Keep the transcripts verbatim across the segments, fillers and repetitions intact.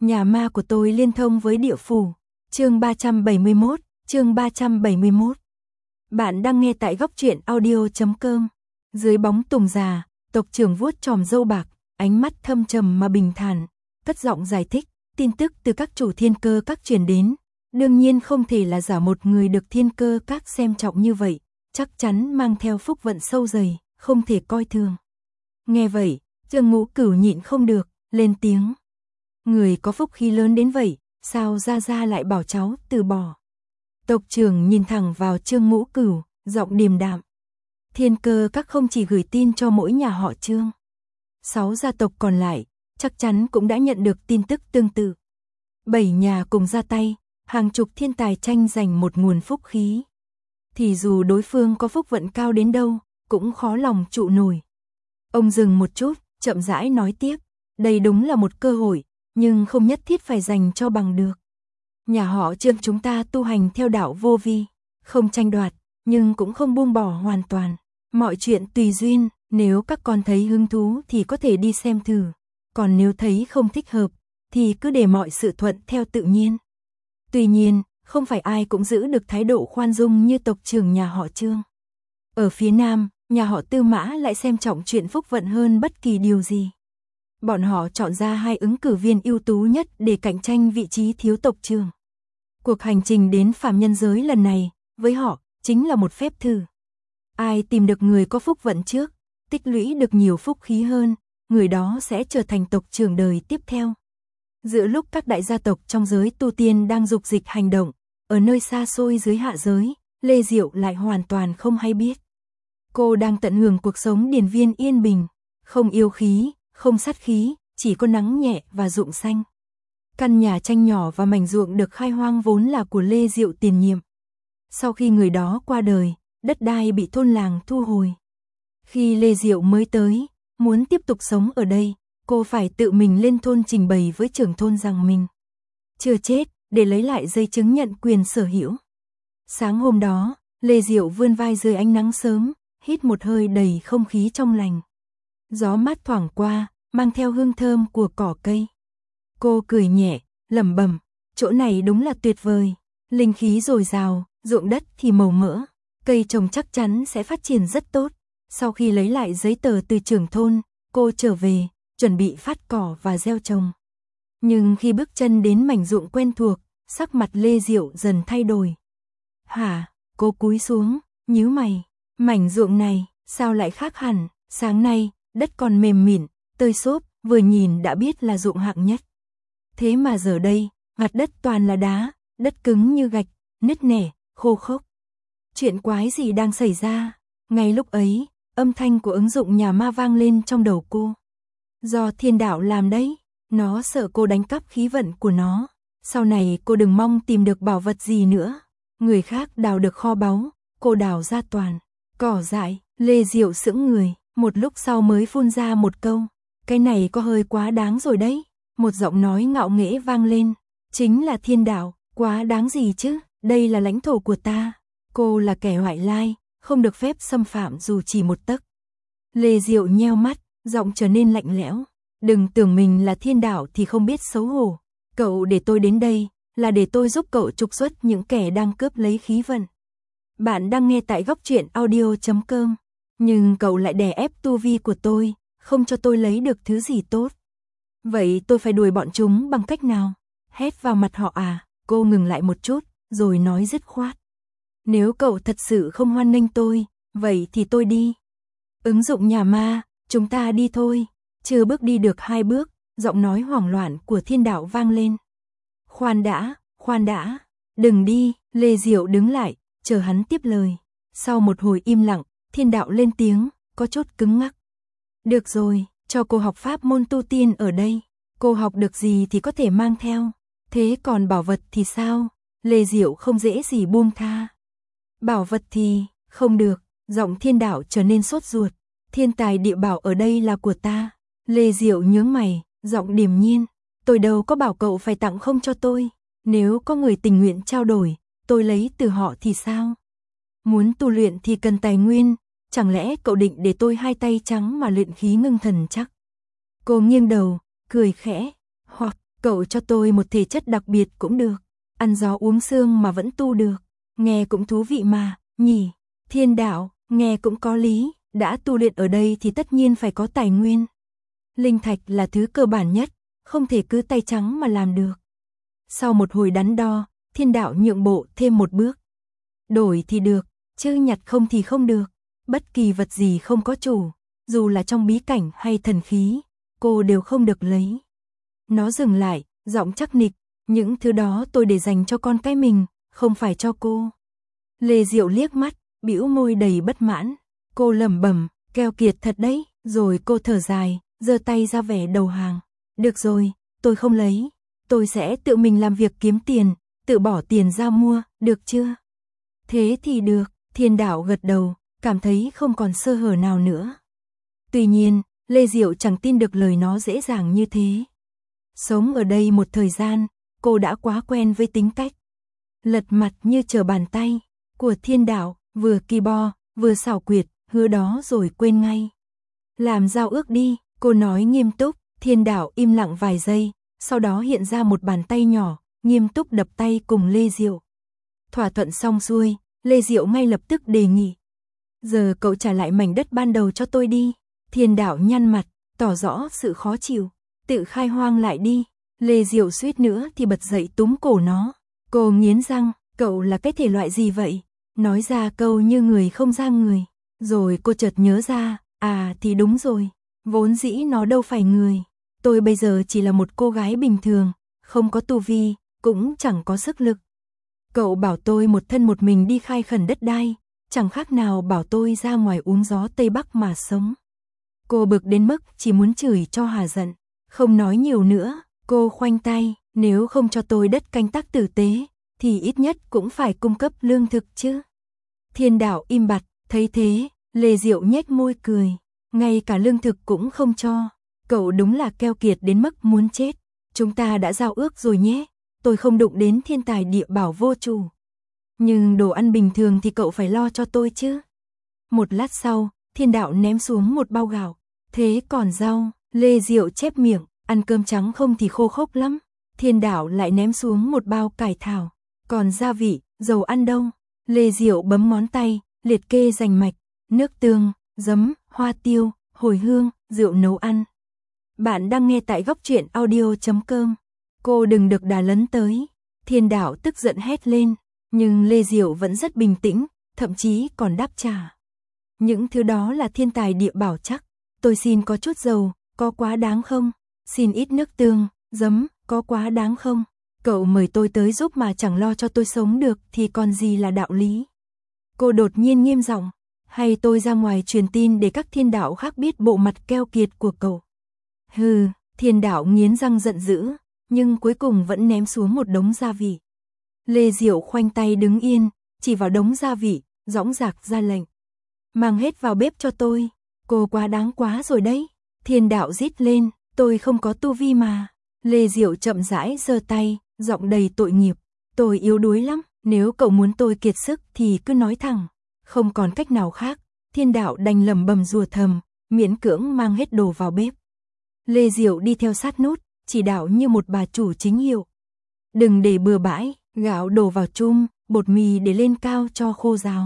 Nhà ma của tôi liên thông với địa phủ. Chương ba trăm bảy mươi mốt, chương ba trăm bảy mươi mốt. Bạn đang nghe tại góc truyện audio chấm com. Dưới bóng tùng già, tộc trưởng vuốt chòm râu bạc, ánh mắt thâm trầm mà bình thản, cất giọng giải thích, tin tức từ các chủ thiên cơ các truyền đến, đương nhiên không thể là giả một người được thiên cơ các xem trọng như vậy, chắc chắn mang theo phúc vận sâu dày, không thể coi thường. Nghe vậy, Trương Ngũ Cửu nhịn không được, lên tiếng. Người có phúc khí lớn đến vậy, sao gia gia lại bảo cháu từ bỏ? Tộc trưởng nhìn thẳng vào Trương Ngũ Cửu, giọng điềm đạm. Thiên cơ các không chỉ gửi tin cho mỗi nhà họ Trương. Sáu gia tộc còn lại, chắc chắn cũng đã nhận được tin tức tương tự. Bảy nhà cùng ra tay, hàng chục thiên tài tranh giành một nguồn phúc khí. Thì dù đối phương có phúc vận cao đến đâu, cũng khó lòng trụ nổi. Ông dừng một chút, chậm rãi nói tiếp. Đây đúng là một cơ hội, nhưng không nhất thiết phải dành cho bằng được. Nhà họ Trương chúng ta tu hành theo đạo vô vi, không tranh đoạt, nhưng cũng không buông bỏ hoàn toàn. Mọi chuyện tùy duyên, nếu các con thấy hứng thú thì có thể đi xem thử. Còn nếu thấy không thích hợp, thì cứ để mọi sự thuận theo tự nhiên. Tuy nhiên, không phải ai cũng giữ được thái độ khoan dung như tộc trưởng nhà họ Trương. Ở phía Nam, nhà họ Tư Mã lại xem trọng chuyện phúc vận hơn bất kỳ điều gì. Bọn họ chọn ra hai ứng cử viên ưu tú nhất để cạnh tranh vị trí thiếu tộc trưởng. Cuộc hành trình đến phàm nhân giới lần này, với họ, chính là một phép thử. Ai tìm được người có phúc vận trước, tích lũy được nhiều phúc khí hơn, người đó sẽ trở thành tộc trưởng đời tiếp theo. Giữa lúc các đại gia tộc trong giới tu tiên đang dục dịch hành động, ở nơi xa xôi dưới hạ giới, Lê Diệu lại hoàn toàn không hay biết. Cô đang tận hưởng cuộc sống điền viên yên bình, không yêu khí, không sát khí, chỉ có nắng nhẹ và ruộng xanh. Căn nhà tranh nhỏ và mảnh ruộng được khai hoang vốn là của Lê Diệu tiền nhiệm. Sau khi người đó qua đời, đất đai bị thôn làng thu hồi. Khi Lê Diệu mới tới, muốn tiếp tục sống ở đây, cô phải tự mình lên thôn trình bày với trưởng thôn rằng mình chưa chết, để lấy lại giấy chứng nhận quyền sở hữu. Sáng hôm đó, Lê Diệu vươn vai dưới ánh nắng sớm, hít một hơi đầy không khí trong lành. Gió mát thoảng qua, mang theo hương thơm của cỏ cây. Cô cười nhẹ, lẩm bẩm, chỗ này đúng là tuyệt vời, linh khí dồi dào, ruộng đất thì màu mỡ, cây trồng chắc chắn sẽ phát triển rất tốt. Sau khi lấy lại giấy tờ từ trưởng thôn, cô trở về, chuẩn bị phát cỏ và gieo trồng. Nhưng khi bước chân đến mảnh ruộng quen thuộc, sắc mặt Lê Diệu dần thay đổi. Hả? Cô cúi xuống, nhíu mày, mảnh ruộng này, sao lại khác hẳn? Sáng nay, đất còn mềm mịn, tơi xốp, vừa nhìn đã biết là ruộng hạng nhất. Thế mà giờ đây, mặt đất toàn là đá, đất cứng như gạch, nứt nẻ, khô khốc. Chuyện quái gì đang xảy ra? Ngay lúc ấy, âm thanh của ứng dụng nhà ma vang lên trong đầu cô. Do thiên đạo làm đấy, nó sợ cô đánh cắp khí vận của nó. Sau này cô đừng mong tìm được bảo vật gì nữa. Người khác đào được kho báu, cô đào ra toàn cỏ dại. Lê Diệu sững người, một lúc sau mới phun ra một câu. Cái này có hơi quá đáng rồi đấy. Một giọng nói ngạo nghễ vang lên. Chính là thiên đạo, quá đáng gì chứ, đây là lãnh thổ của ta. Cô là kẻ ngoại lai, không được phép xâm phạm dù chỉ một tấc. Lê Diệu nheo mắt, giọng trở nên lạnh lẽo. Đừng tưởng mình là thiên đạo thì không biết xấu hổ. Cậu để tôi đến đây, là để tôi giúp cậu trục xuất những kẻ đang cướp lấy khí vận. Bạn đang nghe tại góc truyện audio chấm com. Nhưng cậu lại đè ép tu vi của tôi, không cho tôi lấy được thứ gì tốt. Vậy tôi phải đuổi bọn chúng bằng cách nào? Hét vào mặt họ à? Cô ngừng lại một chút, rồi nói dứt khoát. Nếu cậu thật sự không hoan nghênh tôi, vậy thì tôi đi. Ứng dụng nhà ma, chúng ta đi thôi. Chưa bước đi được hai bước, giọng nói hoảng loạn của thiên đạo vang lên. Khoan đã, khoan đã, đừng đi. Lê Diệu đứng lại, chờ hắn tiếp lời. Sau một hồi im lặng, thiên đạo lên tiếng, có chút cứng ngắc. Được rồi, cho cô học pháp môn tu tiên ở đây. Cô học được gì thì có thể mang theo. Thế còn bảo vật thì sao? Lê Diệu không dễ gì buông tha. Bảo vật thì, không được. Giọng thiên đạo trở nên sốt ruột. Thiên tài địa bảo ở đây là của ta. Lê Diệu nhướng mày, giọng điềm nhiên. Tôi đâu có bảo cậu phải tặng không cho tôi. Nếu có người tình nguyện trao đổi, tôi lấy từ họ thì sao? Muốn tu luyện thì cần tài nguyên. Chẳng lẽ cậu định để tôi hai tay trắng mà luyện khí ngưng thần chắc? Cô nghiêng đầu, cười khẽ. Hoặc, Cậu cho tôi một thể chất đặc biệt cũng được, ăn gió uống sương mà vẫn tu được, nghe cũng thú vị mà, nhỉ? Thiên đạo, nghe cũng có lý, đã tu luyện ở đây thì tất nhiên phải có tài nguyên. Linh thạch là thứ cơ bản nhất, không thể cứ tay trắng mà làm được. Sau một hồi đắn đo, thiên đạo nhượng bộ thêm một bước. Đổi thì được, chứ nhặt không thì không được. Bất kỳ vật gì không có chủ, dù là trong bí cảnh hay thần khí, cô đều không được lấy. Nó dừng lại, giọng chắc nịch, những thứ đó tôi để dành cho con cái mình, không phải cho cô. Lê Diệu liếc mắt, bĩu môi đầy bất mãn. Cô lẩm bẩm, keo kiệt thật đấy, rồi cô thở dài, giơ tay ra vẻ đầu hàng. Được rồi, tôi không lấy, tôi sẽ tự mình làm việc kiếm tiền, tự bỏ tiền ra mua, được chưa? Thế thì được, thiên đạo gật đầu, cảm thấy không còn sơ hở nào nữa. Tuy nhiên, Lê Diệu chẳng tin được lời nó dễ dàng như thế. Sống ở đây một thời gian, cô đã quá quen với tính cách lật mặt như trở bàn tay của thiên đạo, vừa kỳ bo, vừa xảo quyệt, hứa đó rồi quên ngay. Làm giao ước đi, cô nói nghiêm túc. Thiên đạo im lặng vài giây, sau đó hiện ra một bàn tay nhỏ, nghiêm túc đập tay cùng Lê Diệu. Thỏa thuận xong xuôi, Lê Diệu ngay lập tức đề nghị. Giờ cậu trả lại mảnh đất ban đầu cho tôi đi. Thiên đạo nhăn mặt, tỏ rõ sự khó chịu. Tự khai hoang lại đi. Lê Diệu suýt nữa thì bật dậy túm cổ nó. Cô nghiến răng, cậu là cái thể loại gì vậy? Nói ra câu như người không ra người. Rồi cô chợt nhớ ra, à thì đúng rồi. Vốn dĩ nó đâu phải người. Tôi bây giờ chỉ là một cô gái bình thường, không có tu vi, cũng chẳng có sức lực. Cậu bảo tôi một thân một mình đi khai khẩn đất đai, chẳng khác nào bảo tôi ra ngoài uống gió Tây Bắc mà sống. Cô bực đến mức chỉ muốn chửi cho hà giận. Không nói nhiều nữa, cô khoanh tay, nếu không cho tôi đất canh tác tử tế, thì ít nhất cũng phải cung cấp lương thực chứ. Thiên đạo im bặt, thấy thế, Lê Diệu nhếch môi cười. Ngay cả lương thực cũng không cho. Cậu đúng là keo kiệt đến mức muốn chết. Chúng ta đã giao ước rồi nhé. Tôi không đụng đến thiên tài địa bảo vô chủ. Nhưng đồ ăn bình thường thì cậu phải lo cho tôi chứ. Một lát sau, thiên đạo ném xuống một bao gạo. Thế còn rau, Lê Diệu chép miệng, ăn cơm trắng không thì khô khốc lắm. Thiên đạo lại ném xuống một bao cải thảo. Còn gia vị, dầu ăn đâu? Lê Diệu bấm ngón tay, liệt kê rành mạch, nước tương, giấm, hoa tiêu, hồi hương, rượu nấu ăn. Bạn đang nghe tại góc truyện audio chấm com. Cô đừng được đà lấn tới. Thiên đạo tức giận hét lên, nhưng Lê Diệu vẫn rất bình tĩnh, thậm chí còn đáp trả. Những thứ đó là thiên tài địa bảo chắc. Tôi xin có chút dầu, có quá đáng không? Xin ít nước tương, giấm, có quá đáng không? Cậu mời tôi tới giúp mà chẳng lo cho tôi sống được thì còn gì là đạo lý? Cô đột nhiên nghiêm giọng. Hay tôi ra ngoài truyền tin để các thiên đạo khác biết bộ mặt keo kiệt của cậu? Hừ, thiên đạo nghiến răng giận dữ, nhưng cuối cùng vẫn ném xuống một đống gia vị. Lê Diệu khoanh tay đứng yên, chỉ vào đống gia vị, dõng dạc ra lệnh. Mang hết vào bếp cho tôi, cô quá đáng quá rồi đấy. Thiên đạo rít lên, tôi không có tu vi mà. Lê Diệu chậm rãi giơ tay, giọng đầy tội nghiệp. Tôi yếu đuối lắm, nếu cậu muốn tôi kiệt sức thì cứ nói thẳng. Không còn cách nào khác, thiên đạo đành lẩm bẩm rủa thầm, miễn cưỡng mang hết đồ vào bếp. Lê Diệu đi theo sát nút, chỉ đạo như một bà chủ chính hiệu. Đừng để bừa bãi, gạo đổ vào chum, bột mì để lên cao cho khô ráo.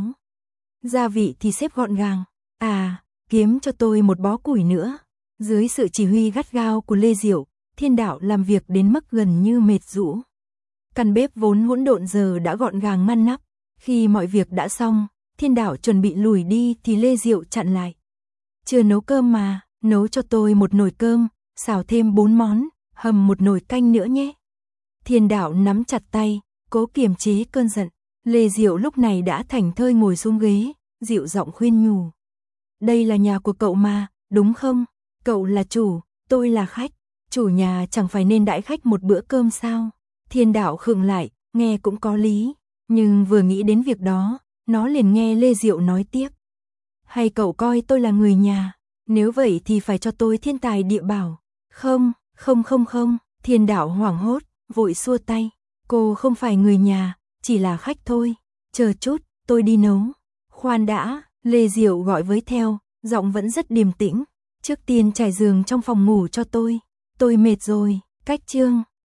Gia vị thì xếp gọn gàng. À, kiếm cho tôi một bó củi nữa. Dưới sự chỉ huy gắt gao của Lê Diệu, thiên đạo làm việc đến mức gần như mệt rũ. Căn bếp vốn hỗn độn giờ đã gọn gàng ngăn nắp. Khi mọi việc đã xong, thiên đạo chuẩn bị lùi đi thì Lê Diệu chặn lại. Chưa nấu cơm mà, nấu cho tôi một nồi cơm, xào thêm bốn món, hầm một nồi canh nữa nhé. Thiên đạo nắm chặt tay, cố kiềm chế cơn giận. Lê Diệu lúc này đã thảnh thơi ngồi xuống ghế, dịu giọng khuyên nhủ. Đây là nhà của cậu mà, đúng không? Cậu là chủ, tôi là khách. Chủ nhà chẳng phải nên đãi khách một bữa cơm sao? Thiên đạo khựng lại, nghe cũng có lý. Nhưng vừa nghĩ đến việc đó, nó liền nghe Lê Diệu nói tiếp. Hay cậu coi tôi là người nhà? Nếu vậy thì phải cho tôi thiên tài địa bảo. Không, không không không, thiên đạo hoảng hốt, vội xua tay. Cô không phải người nhà, chỉ là khách thôi. Chờ chút, tôi đi nấu. Khoan đã, Lê Diệu gọi với theo, giọng vẫn rất điềm tĩnh. Trước tiên trải giường trong phòng ngủ cho tôi. Tôi mệt rồi, cách chương.